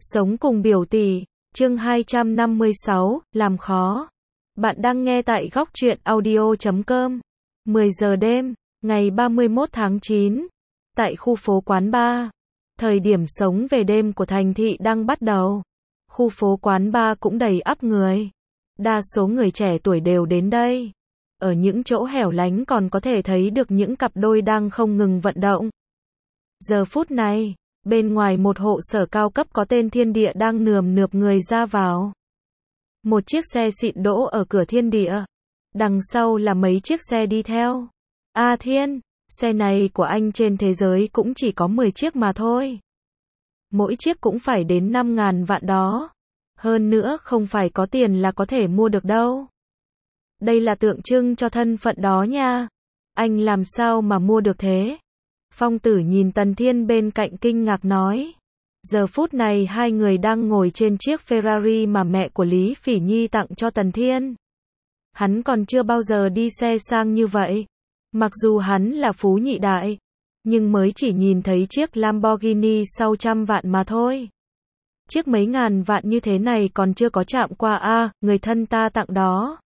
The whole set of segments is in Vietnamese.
Sống cùng biểu tỷ, chương 256, làm khó. Bạn đang nghe tại góc truyện audio.com. 10 giờ đêm, ngày 31 tháng 9, tại khu phố Quán Ba. Thời điểm sống về đêm của thành thị đang bắt đầu. Khu phố Quán Ba cũng đầy ắp người. Đa số người trẻ tuổi đều đến đây. Ở những chỗ hẻo lánh còn có thể thấy được những cặp đôi đang không ngừng vận động. Giờ phút này, bên ngoài một hộ sở cao cấp có tên Thiên Địa đang nườm nượp người ra vào. Một chiếc xe xịn đỗ ở cửa Thiên Địa. Đằng sau là mấy chiếc xe đi theo. A Thiên, xe này của anh trên thế giới cũng chỉ có 10 chiếc mà thôi. Mỗi chiếc cũng phải đến 5.000 vạn đó. Hơn nữa không phải có tiền là có thể mua được đâu. Đây là tượng trưng cho thân phận đó nha. Anh làm sao mà mua được thế? Phong Tử nhìn Tần Thiên bên cạnh kinh ngạc nói. Giờ phút này hai người đang ngồi trên chiếc Ferrari mà mẹ của Lý Phỉ Nhi tặng cho Tần Thiên. Hắn còn chưa bao giờ đi xe sang như vậy. Mặc dù hắn là phú nhị đại, nhưng mới chỉ nhìn thấy chiếc Lamborghini sau 100 vạn mà thôi. Chiếc mấy ngàn vạn như thế này còn chưa có chạm qua a, người thân ta tặng đó.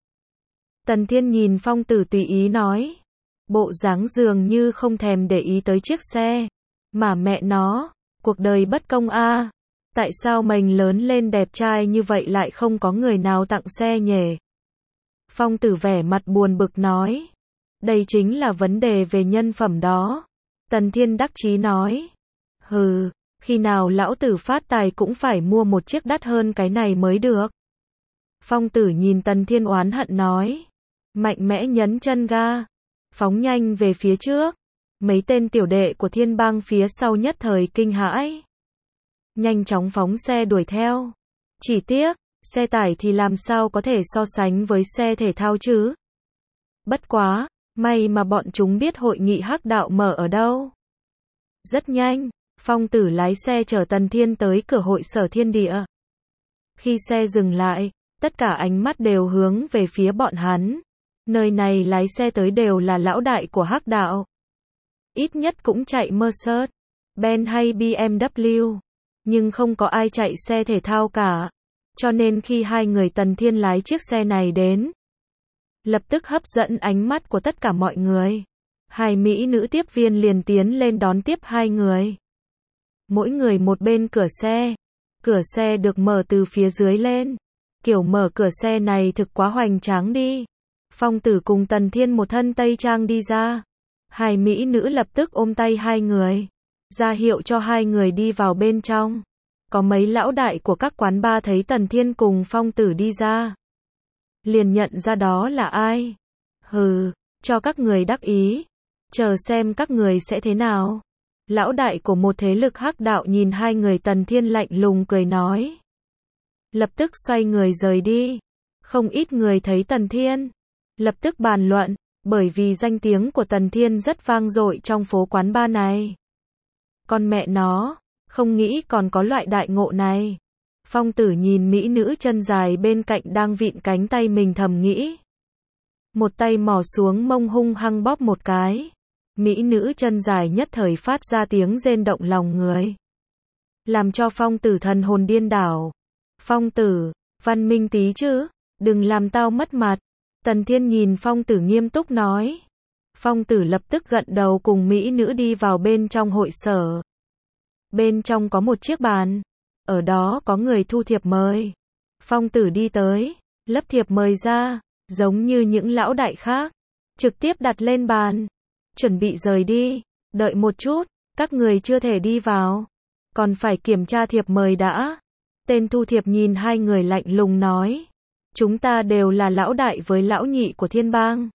Tần Thiên nhìn Phong Tử tùy ý nói. Bộ dáng dường như không thèm để ý tới chiếc xe. Mà mẹ nó, cuộc đời bất công a. Tại sao mình lớn lên đẹp trai như vậy lại không có người nào tặng xe nhỉ? Phong Tử vẻ mặt buồn bực nói. Đây chính là vấn đề về nhân phẩm đó. Tần Thiên đắc chí nói. Hừ, khi nào lão tử phát tài cũng phải mua một chiếc đắt hơn cái này mới được. Phong Tử nhìn Tần Thiên oán hận nói. Mạnh mẽ nhấn chân ga. Phóng nhanh về phía trước. Mấy tên tiểu đệ của Thiên Bang phía sau nhất thời kinh hãi. Nhanh chóng phóng xe đuổi theo. Chỉ tiếc, xe tải thì làm sao có thể so sánh với xe thể thao chứ? Bất quá, may mà bọn chúng biết hội nghị hắc đạo mở ở đâu. Rất nhanh, Phong Tử lái xe chở Tần Thiên tới cửa hội sở Thiên Địa. Khi xe dừng lại, tất cả ánh mắt đều hướng về phía bọn hắn. Nơi này lái xe tới đều là lão đại của hắc đạo. Ít nhất cũng chạy Mercedes, Benz hay BMW. Nhưng không có ai chạy xe thể thao cả. Cho nên khi hai người Tần Thiên lái chiếc xe này đến, lập tức hấp dẫn ánh mắt của tất cả mọi người. Hai mỹ nữ tiếp viên liền tiến lên đón tiếp hai người. Mỗi người một bên cửa xe. Cửa xe được mở từ phía dưới lên. Kiểu mở cửa xe này thực quá hoành tráng đi. Phong Tử cùng Tần Thiên một thân tây trang đi ra. Hai mỹ nữ lập tức ôm tay hai người, ra hiệu cho hai người đi vào bên trong. Có mấy lão đại của các quán bar thấy Tần Thiên cùng Phong Tử đi ra, liền nhận ra đó là ai. Hừ, cho các người đắc ý, chờ xem các người sẽ thế nào. Lão đại của một thế lực hắc đạo nhìn hai người Tần Thiên lạnh lùng cười nói. Lập tức xoay người rời đi. Không ít người thấy Tần Thiên, lập tức bàn luận, bởi vì danh tiếng của Tần Thiên rất vang dội trong phố Quán Ba này. Con mẹ nó, không nghĩ còn có loại đại ngộ này. Phong Tử nhìn mỹ nữ chân dài bên cạnh đang vịn cánh tay mình thầm nghĩ. Một tay mò xuống mông hung hăng bóp một cái. Mỹ nữ chân dài nhất thời phát ra tiếng rên động lòng người. Làm cho Phong Tử thần hồn điên đảo. Phong Tử, văn minh tí chứ, đừng làm tao mất mặt. Tần Thiên nhìn Phong Tử nghiêm túc nói. Phong Tử lập tức gật đầu cùng mỹ nữ đi vào bên trong hội sở. Bên trong có một chiếc bàn. Ở đó có người thu thiệp mời. Phong Tử đi tới, lấp thiệp mời ra, giống như những lão đại khác. Trực tiếp đặt lên bàn. Chuẩn bị rời đi. Đợi một chút, các người chưa thể đi vào. Còn phải kiểm tra thiệp mời đã. Tên thu thiệp nhìn hai người lạnh lùng nói. Chúng ta đều là lão đại với lão nhị của Thiên Bang.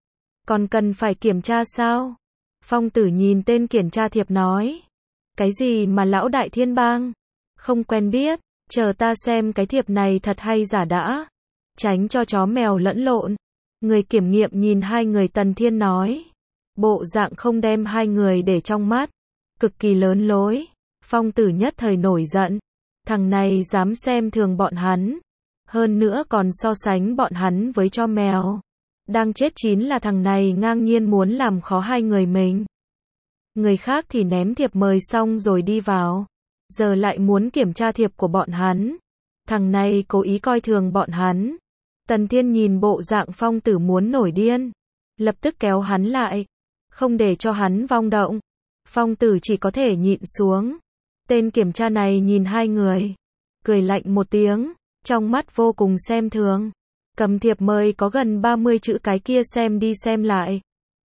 Còn cần phải kiểm tra sao? Phong Tử nhìn tên kiểm tra thiệp nói. Cái gì mà lão đại Thiên Bang? Không quen biết, chờ ta xem cái thiệp này thật hay giả đã. Tránh cho chó mèo lẫn lộn. Người kiểm nghiệm nhìn hai người Tần Thiên nói. Bộ dạng không đem hai người để trong mắt. Cực kỳ lớn lối. Phong Tử nhất thời nổi giận. Thằng này dám xem thường bọn hắn. Hơn nữa còn so sánh bọn hắn với chó mèo. Đang chết chín là thằng này ngang nhiên muốn làm khó hai người mình. Người khác thì ném thiệp mời xong rồi đi vào. giờ lại muốn kiểm tra thiệp của bọn hắn. Thằng này cố ý coi thường bọn hắn. Tần Thiên nhìn bộ dạng Phong Tử muốn nổi điên, lập tức kéo hắn lại, không để cho hắn vong động. Phong Tử chỉ có thể nhịn xuống. Tên kiểm tra này nhìn hai người, cười lạnh một tiếng, trong mắt vô cùng xem thường. Cầm thiệp mời có gần 30 chữ cái kia xem đi xem lại.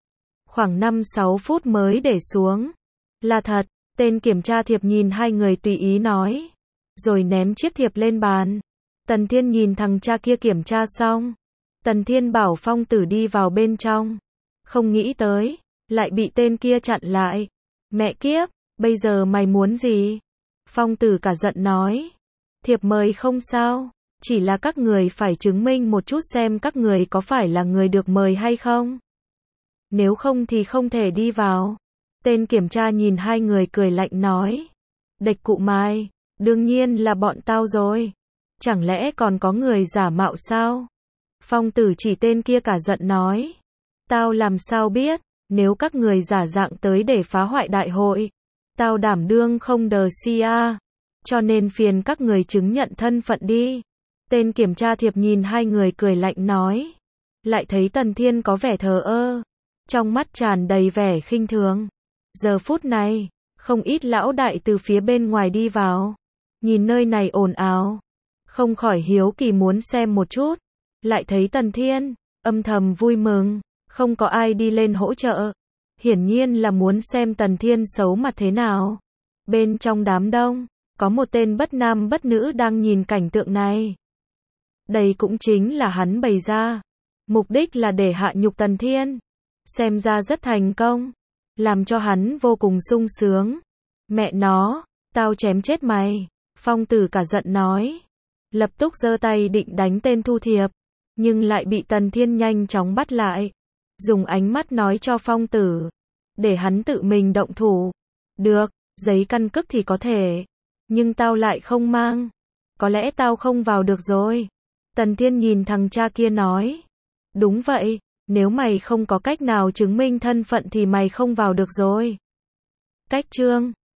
Khoảng 5-6 phút mới để xuống. Là thật, tên kiểm tra thiệp nhìn hai người tùy ý nói, rồi ném chiếc thiệp lên bàn. Tần Thiên nhìn thằng cha kia kiểm tra xong. Tần Thiên bảo Phong Tử đi vào bên trong. Không nghĩ tới, lại bị tên kia chặn lại. Mẹ kiếp, bây giờ mày muốn gì? Phong Tử cả giận nói. Thiệp mời không sao, chỉ là các người phải chứng minh một chút xem các người có phải là người được mời hay không. Nếu không thì không thể đi vào. Tên kiểm tra nhìn hai người cười lạnh nói. Địch cụ Mai, đương nhiên là bọn tao rồi. Chẳng lẽ còn có người giả mạo sao? Phong Tử chỉ tên kia cả giận nói. Tao làm sao biết, nếu các người giả dạng tới để phá hoại đại hội, tao đảm đương không đờ si a. Cho nên phiền các người chứng nhận thân phận đi. Tên kiểm tra thiệp nhìn hai người cười lạnh nói. Lại thấy Tần Thiên có vẻ thờ ơ, trong mắt tràn đầy vẻ khinh thường. Giờ phút này, không ít lão đại từ phía bên ngoài đi vào. Nhìn nơi này ồn ào, không khỏi hiếu kỳ muốn xem một chút. Lại thấy Tần Thiên, âm thầm vui mừng, không có ai đi lên hỗ trợ. Hiển nhiên là muốn xem Tần Thiên xấu mặt thế nào. Bên trong đám đông, có một tên bất nam bất nữ đang nhìn cảnh tượng này. Đây cũng chính là hắn bày ra. Mục đích là để hạ nhục Tần Thiên. Xem ra rất thành công, làm cho hắn vô cùng sung sướng. Mẹ nó, tao chém chết mày. Phong Tử cả giận nói. Lập tức giơ tay định đánh tên thu thiệp, nhưng lại bị Tần Thiên nhanh chóng bắt lại. Dùng ánh mắt nói cho Phong Tử, để hắn tự mình động thủ. Được, giấy căn cước thì có thể, nhưng tao lại không mang. Có lẽ tao không vào được rồi. Tần Thiên nhìn thằng cha kia nói. Đúng vậy, nếu mày không có cách nào chứng minh thân phận thì mày không vào được rồi. Cách chương